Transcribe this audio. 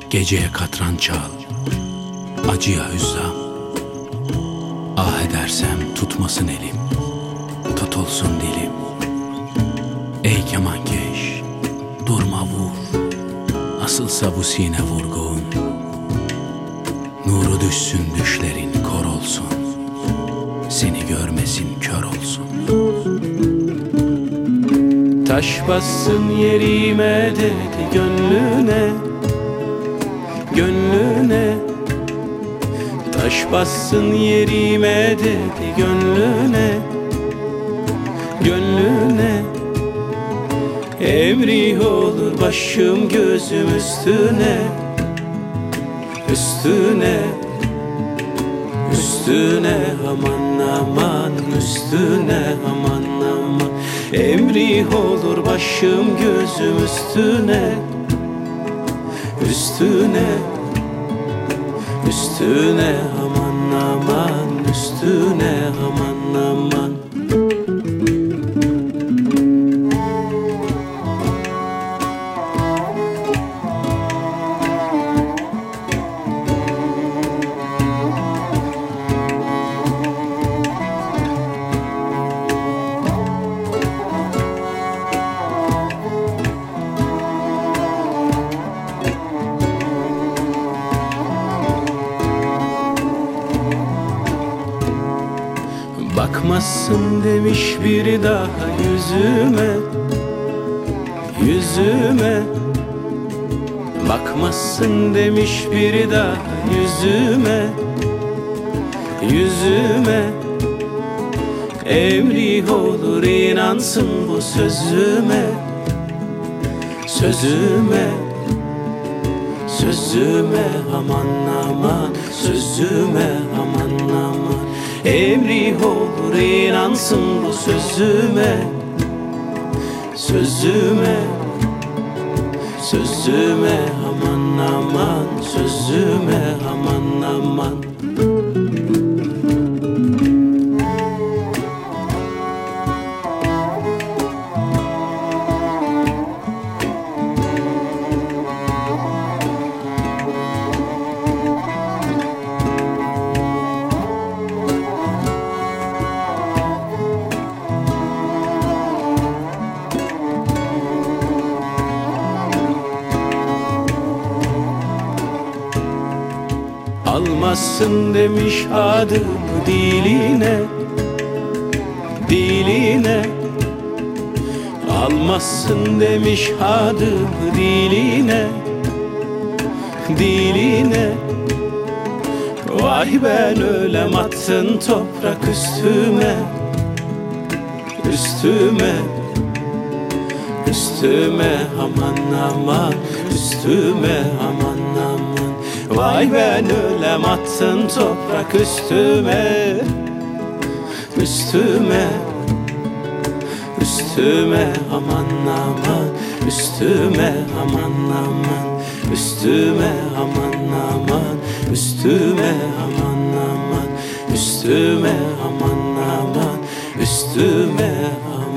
Geceye katran çal, acıya hüzzam. Ah edersem tutmasın elim, tutulsun dilim. Ey kemankeş, durma vur, nasılsa bu sine vurgun. Nuru düşsün düşlerin, kor olsun, seni görmesin kör olsun. Taş bassın yerime dedi gönlüne, gönlüne. Taş bassın yerime dedi gönlüne, gönlüne. Emri olur başım gözüm üstüne, üstüne, üstüne aman aman, üstüne aman aman. Emri olur başım gözüm üstüne, üstüne, üstüne aman aman, üstüne aman aman. Bakmazsın demiş biri daha yüzüme, yüzüme. Bakmazsın demiş biri daha yüzüme, yüzüme. Emri olur inansın bu sözüme, sözüme, sözüme aman aman, sözüme aman aman. Emri olur inansın bu sözüme, sözüme, sözüme aman aman, sözüme aman aman. Almazsın demiş adımı diline, diline. Almazsın demiş adımı diline, diline. Vay ben ölem attın toprak üstüme, üstüme, üstüme aman aman, üstüme aman aman. Vay ben ölem attın toprak üstüme, üstüme, üstüme aman aman, üstüme aman aman, üstüme aman aman, üstüme aman aman, üstüme aman aman, üstüme aman.